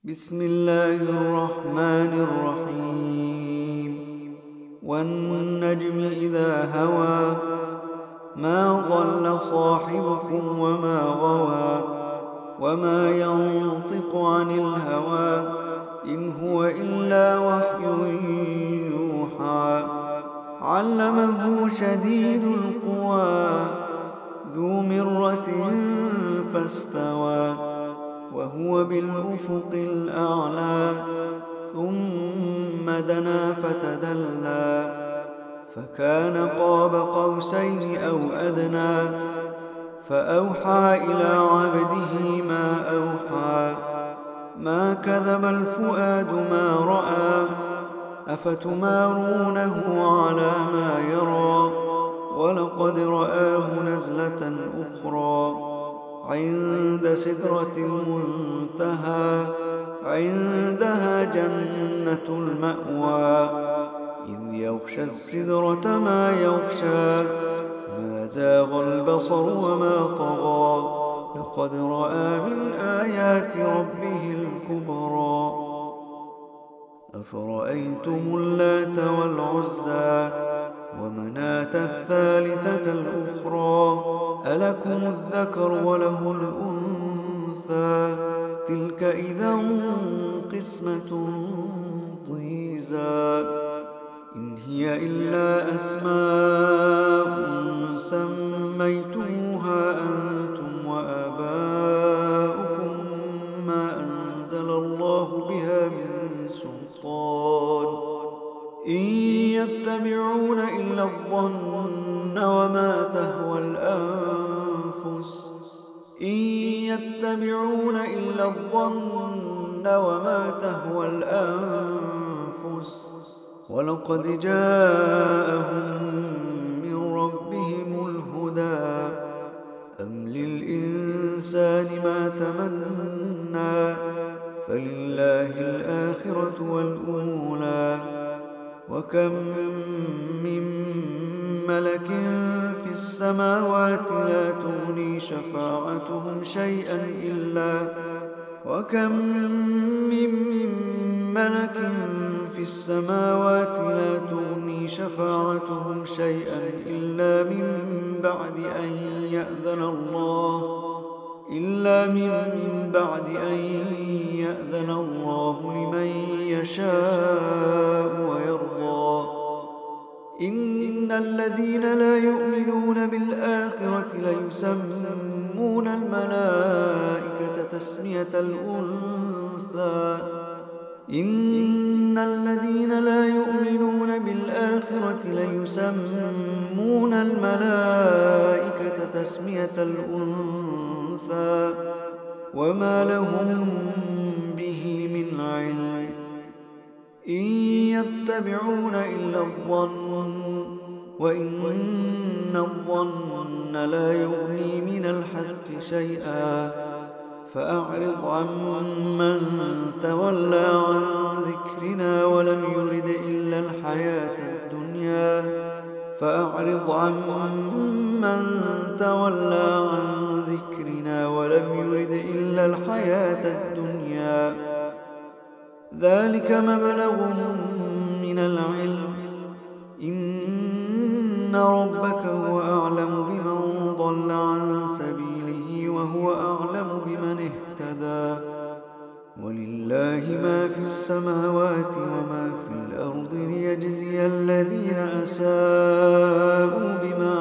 بسم الله الرحمن الرحيم والنجم إذا هوى ما ضل صاحبكم وما غوى وما ينطق عن الهوى إن هو إلا وحي يوحى علمه شديد القوى ذو مرة فاستوى وهو بالأفق الأعلى ثم دنا فتدلى فكان قاب قوسين أو أدنى فأوحى إلى عبده ما أوحى ما كذب الفؤاد ما رأى أفتمارونه على ما يرى ولقد رآه نزلة أخرى عند سدرة المنتهى عندها جنة المأوى إذ يغشى السدرة ما يغشى ما زاغ البصر وما طغى لقد رأى من آيات ربه الكبرى أفرأيتم اللات والعزى ومناة الثالثة الأخرى ألكم الذكر وله الأنثى تلك إذا قسمة ضيزى إن هي إلا أسماء سميتموها أنتم وآباؤكم ما أنزل الله بها من سلطان إن يتبعون إلا الظن وما تهوى الأنفس إن يتبعون إلا الظن وما تهوى الأنفس ولقد جاءهم من ربهم الهدى أم للإنسان ما تمنى فلله الآخرة والأولى وكم من ملك في السماوات لا تغني شفاعتهم شيئا إلا من بعد أن يأذن الله لمن يشاء ويرضى إن الذين لا يؤمنون بالآخرة ليسمون الملائكة تسمية الأنثى إن الذين لا يؤمنون بالآخرة ليسمون الملائكة تسمية الأنثى وما لهم به من علم إن يتبعون إلا الظن وإن الظن لا يغني من الحق شيئا فأعرض عن من تولى عن ذكرنا ولم يرد إلا الحياة الدنيا ذلك مبلغهم من العلم إن ربك هو أعلم بمن ضل عن سبيله وهو أعلم بمن اهتدى ولله ما في السماوات وما في الأرض ليجزي الذين أساءوا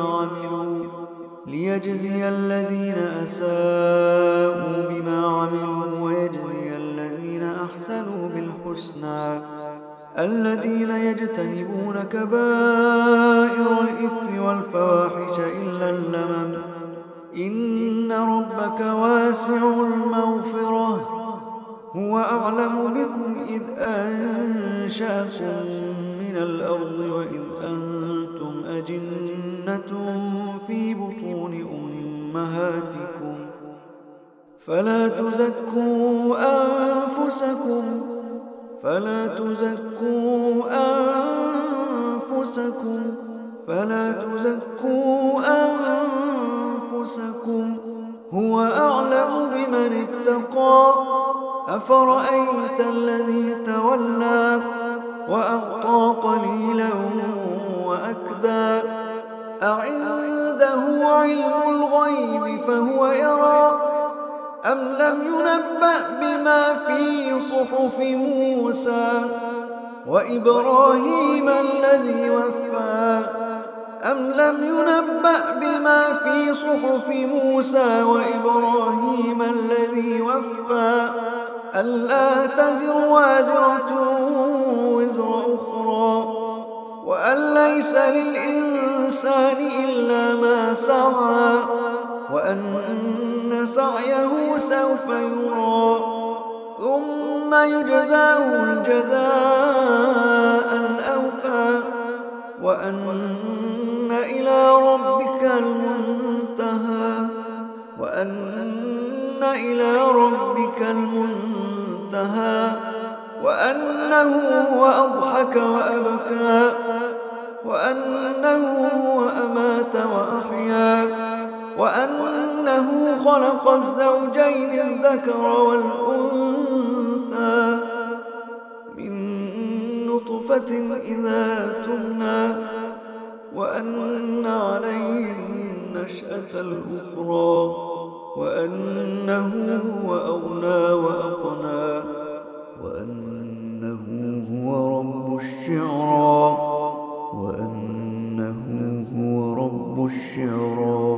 بما عملوا ويجزي الذين أحسنوا بالحسنى الذين يجتنبون كبائر الإثم والفواحش إلا اللمم إن ربك واسع المغفرة هو أعلم بكم إذ أنشأكم من الأرض وإذ أنتم أجنة في بطون أمهاتكم فلا تزكوا أنفسكم هو أعلم بمن اتقى أفرأيت الذي تولى وأعطى قليلا وأكدى أعنده علم الغيب فهو يرى أم لم ينبأ بما في صحف موسى وإبراهيم الذي وفى أم لم ينبأ بما في صحف موسى وإبراهيم الذي وفى ألا تزر وازرة وزر أخرى وأن ليس للإنسان إلا ما سعى وأن سعيه سوف يرى ثم يجزاه الجزاء الأوفى وأن إلى ربك المنتهى وأن إلى ربك المنتهى وأنه هو أضحك وأبكى وأنه هو أمات وأحيا وأنه خلق الزوجين الذكر والأنثى من نطفة إذا تمنى وأن عليه النشأة الأخرى وأنه هو أغنى وأقنى وأنه هو رب الشعرى وأنه هو رب الشعرى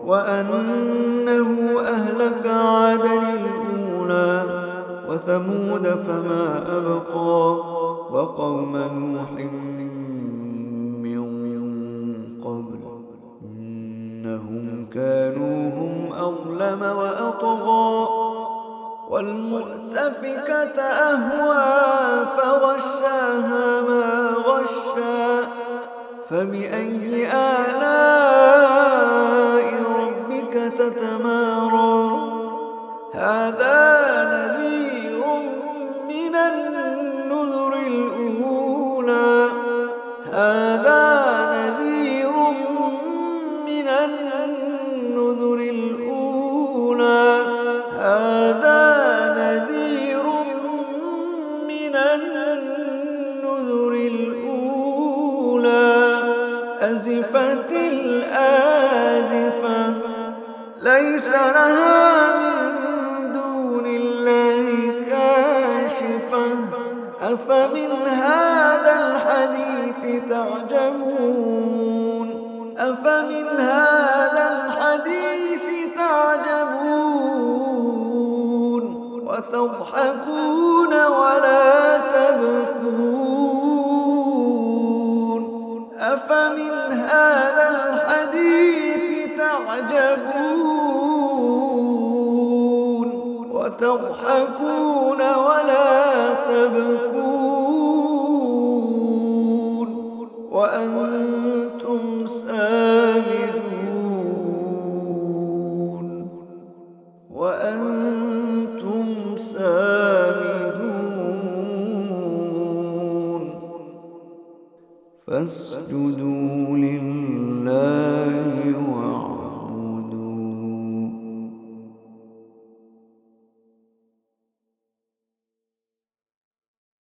وأنه أهلك عادا الأولى وثمود فما أبقى وقوم نوح من قبل إنهم كانوا هم أظلم وأطغى والمؤتفكة أهوى فغشاها ما غشا فبأي آلاء ربك تتمارى هذا نذير من النذر الأولى هذا نذير من النذر الأولى هذا نذير من النذر الأولى أزفت الآزفة ليس لها من دون الله كاشفة أفمن هذا الحديث تعجبون أفمن هذا الحديث تعجبون وتضحكون ولا تبكون أفمن هذا الحديث تعجبون وتضحكون ولا تبكون وأنتم سامدون وأنتم سامدون فاسجدوا لله